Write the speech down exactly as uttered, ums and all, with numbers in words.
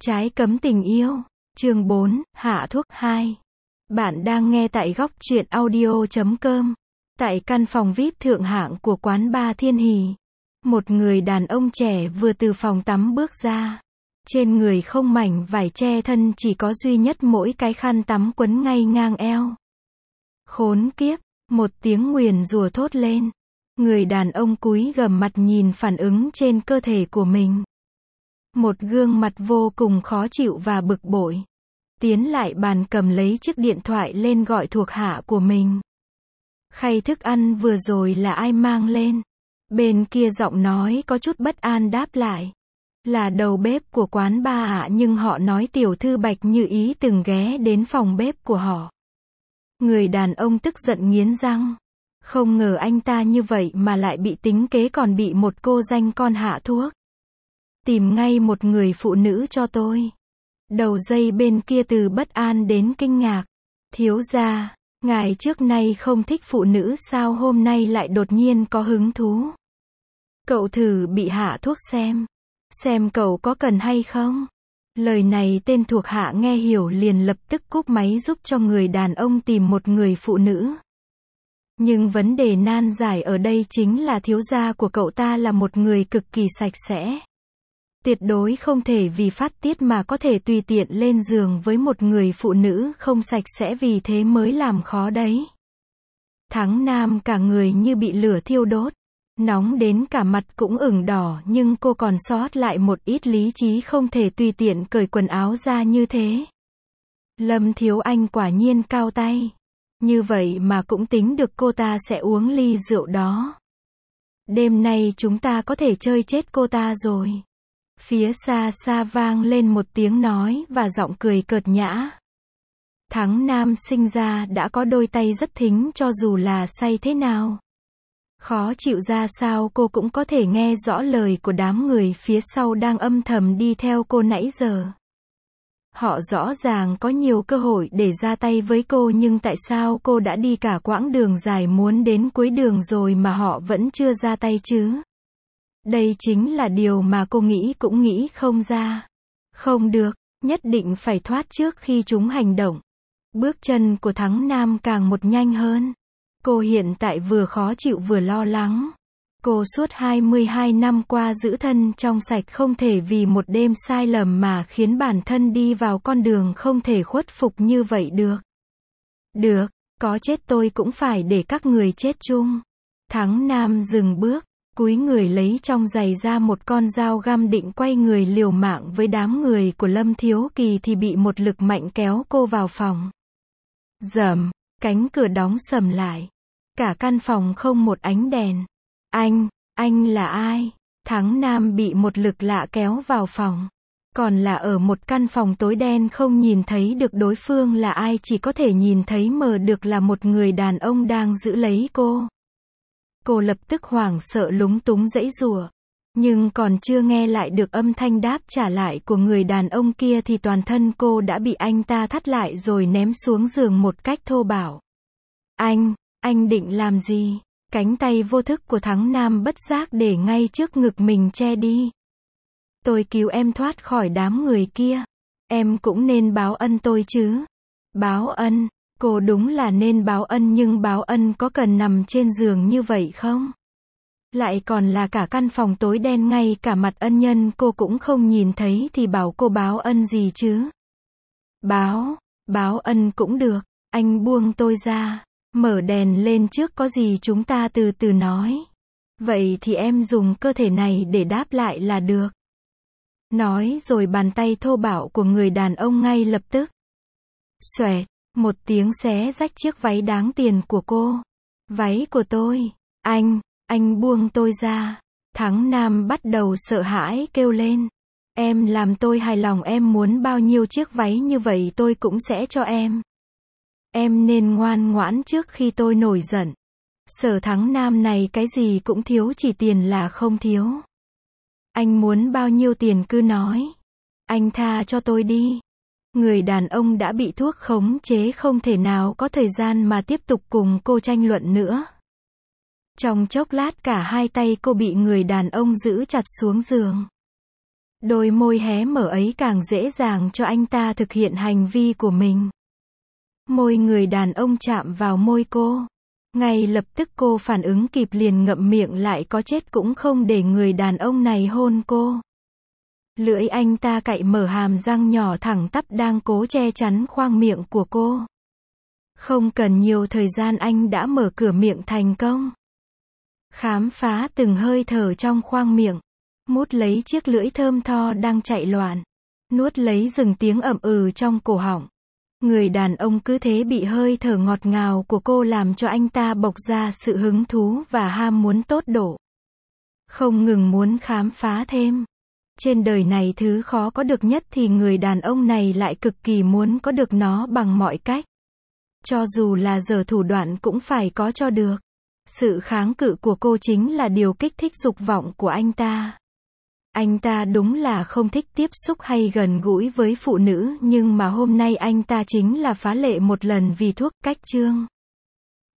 Trái cấm tình yêu. Chương bốn, hạ thuốc hai. Bạn đang nghe tại góc truyện audio chấm com. Tại căn phòng vi ai pi thượng hạng của quán bar Thiên Hỷ, một người đàn ông trẻ vừa từ phòng tắm bước ra. Trên người không mảnh vải che thân, chỉ có duy nhất mỗi cái khăn tắm quấn ngay ngang eo. Khốn kiếp, một tiếng nguyền rủa thốt lên. Người đàn ông cúi gằm mặt nhìn phản ứng trên cơ thể của mình. Một gương mặt vô cùng khó chịu và bực bội. Tiến lại bàn cầm lấy chiếc điện thoại lên gọi thuộc hạ của mình. Khay thức ăn vừa rồi là ai mang lên? Bên kia giọng nói có chút bất an đáp lại. Là đầu bếp của quán bar ạ, nhưng họ nói tiểu thư Bạch Như Ý từng ghé đến phòng bếp của họ. Người đàn ông tức giận nghiến răng. Không ngờ anh ta như vậy mà lại bị tính kế, còn bị một cô danh con hạ thuốc. Tìm ngay một người phụ nữ cho tôi. Đầu dây bên kia từ bất an đến kinh ngạc. Thiếu gia, ngài trước nay không thích phụ nữ sao hôm nay lại đột nhiên có hứng thú? Cậu thử bị hạ thuốc xem. Xem cậu có cần hay không? Lời này tên thuộc hạ nghe hiểu liền lập tức cúp máy giúp cho người đàn ông tìm một người phụ nữ. Nhưng vấn đề nan giải ở đây chính là thiếu gia của cậu ta là một người cực kỳ sạch sẽ. Tuyệt đối không thể vì phát tiết mà có thể tùy tiện lên giường với một người phụ nữ không sạch sẽ, vì thế mới làm khó đấy. Thắng Nam cả người như bị lửa thiêu đốt, nóng đến cả mặt cũng ửng đỏ, nhưng cô còn sót lại một ít lý trí, không thể tùy tiện cởi quần áo ra như thế. Lâm Thiếu Anh quả nhiên cao tay. Như vậy mà cũng tính được cô ta sẽ uống ly rượu đó. Đêm nay chúng ta có thể chơi chết cô ta rồi. Phía xa xa vang lên một tiếng nói và giọng cười cợt nhã. Thắng Nam sinh ra đã có đôi tay rất thính, cho dù là say thế nào, khó chịu ra sao, cô cũng có thể nghe rõ lời của đám người phía sau đang âm thầm đi theo cô nãy giờ. Họ rõ ràng có nhiều cơ hội để ra tay với cô, nhưng tại sao cô đã đi cả quãng đường dài muốn đến cuối đường rồi mà họ vẫn chưa ra tay chứ? Đây chính là điều mà cô nghĩ cũng nghĩ không ra. Không được, nhất định phải thoát trước khi chúng hành động. Bước chân của Thắng Nam càng một nhanh hơn. Cô hiện tại vừa khó chịu vừa lo lắng. Cô suốt hai mươi hai năm qua giữ thân trong sạch, không thể vì một đêm sai lầm mà khiến bản thân đi vào con đường không thể khuất phục như vậy được. Được, có chết tôi cũng phải để các người chết chung. Thắng Nam dừng bước, cúi người lấy trong giày ra một con dao găm định quay người liều mạng với đám người của Lâm Thiếu Kỳ thì bị một lực mạnh kéo cô vào phòng. Rầm, cánh cửa đóng sầm lại. Cả căn phòng không một ánh đèn. Anh, anh là ai? Thắng Nam bị một lực lạ kéo vào phòng. Còn là ở một căn phòng tối đen, không nhìn thấy được đối phương là ai, chỉ có thể nhìn thấy mờ được là một người đàn ông đang giữ lấy cô. Cô lập tức hoảng sợ lúng túng giãy giụa. Nhưng còn chưa nghe lại được âm thanh đáp trả lại của người đàn ông kia thì toàn thân cô đã bị anh ta thắt lại rồi ném xuống giường một cách thô bạo. Anh, anh định làm gì? Cánh tay vô thức của Thắng Nam bất giác để ngay trước ngực mình che đi. Tôi cứu em thoát khỏi đám người kia. Em cũng nên báo ân tôi chứ. Báo ân? Cô đúng là nên báo ân, nhưng báo ân có cần nằm trên giường như vậy không? Lại còn là cả căn phòng tối đen, ngay cả mặt ân nhân cô cũng không nhìn thấy thì bảo cô báo ân gì chứ? Báo, báo ân cũng được. Anh buông tôi ra. Mở đèn lên trước, có gì chúng ta từ từ nói. Vậy thì em dùng cơ thể này để đáp lại là được. Nói rồi bàn tay thô bạo của người đàn ông ngay lập tức. Xoẹt, một tiếng xé rách chiếc váy đáng tiền của cô. Váy của tôi. Anh, anh buông tôi ra. Thắng Nam bắt đầu sợ hãi kêu lên. Em làm tôi hài lòng, em muốn bao nhiêu chiếc váy như vậy tôi cũng sẽ cho em. Em nên ngoan ngoãn trước khi tôi nổi giận. Sở Thắng Nam này cái gì cũng thiếu, chỉ tiền là không thiếu. Anh muốn bao nhiêu tiền cứ nói. Anh tha cho tôi đi. Người đàn ông đã bị thuốc khống chế, không thể nào có thời gian mà tiếp tục cùng cô tranh luận nữa. Trong chốc lát cả hai tay cô bị người đàn ông giữ chặt xuống giường. Đôi môi hé mở ấy càng dễ dàng cho anh ta thực hiện hành vi của mình. Môi người đàn ông chạm vào môi cô. Ngay lập tức cô phản ứng kịp liền ngậm miệng lại, có chết cũng không để người đàn ông này hôn cô. Lưỡi anh ta cạy mở hàm răng nhỏ thẳng tắp đang cố che chắn khoang miệng của cô. Không cần nhiều thời gian anh đã mở cửa miệng thành công. Khám phá từng hơi thở trong khoang miệng. Mút lấy chiếc lưỡi thơm tho đang chạy loạn. Nuốt lấy dừng tiếng ậm ừ trong cổ họng. Người đàn ông cứ thế bị hơi thở ngọt ngào của cô làm cho anh ta bộc ra sự hứng thú và ham muốn tột độ. Không ngừng muốn khám phá thêm. Trên đời này thứ khó có được nhất thì người đàn ông này lại cực kỳ muốn có được nó bằng mọi cách. Cho dù là giở thủ đoạn cũng phải có cho được. Sự kháng cự của cô chính là điều kích thích dục vọng của anh ta. Anh ta đúng là không thích tiếp xúc hay gần gũi với phụ nữ, nhưng mà hôm nay anh ta chính là phá lệ một lần vì thuốc cách chương.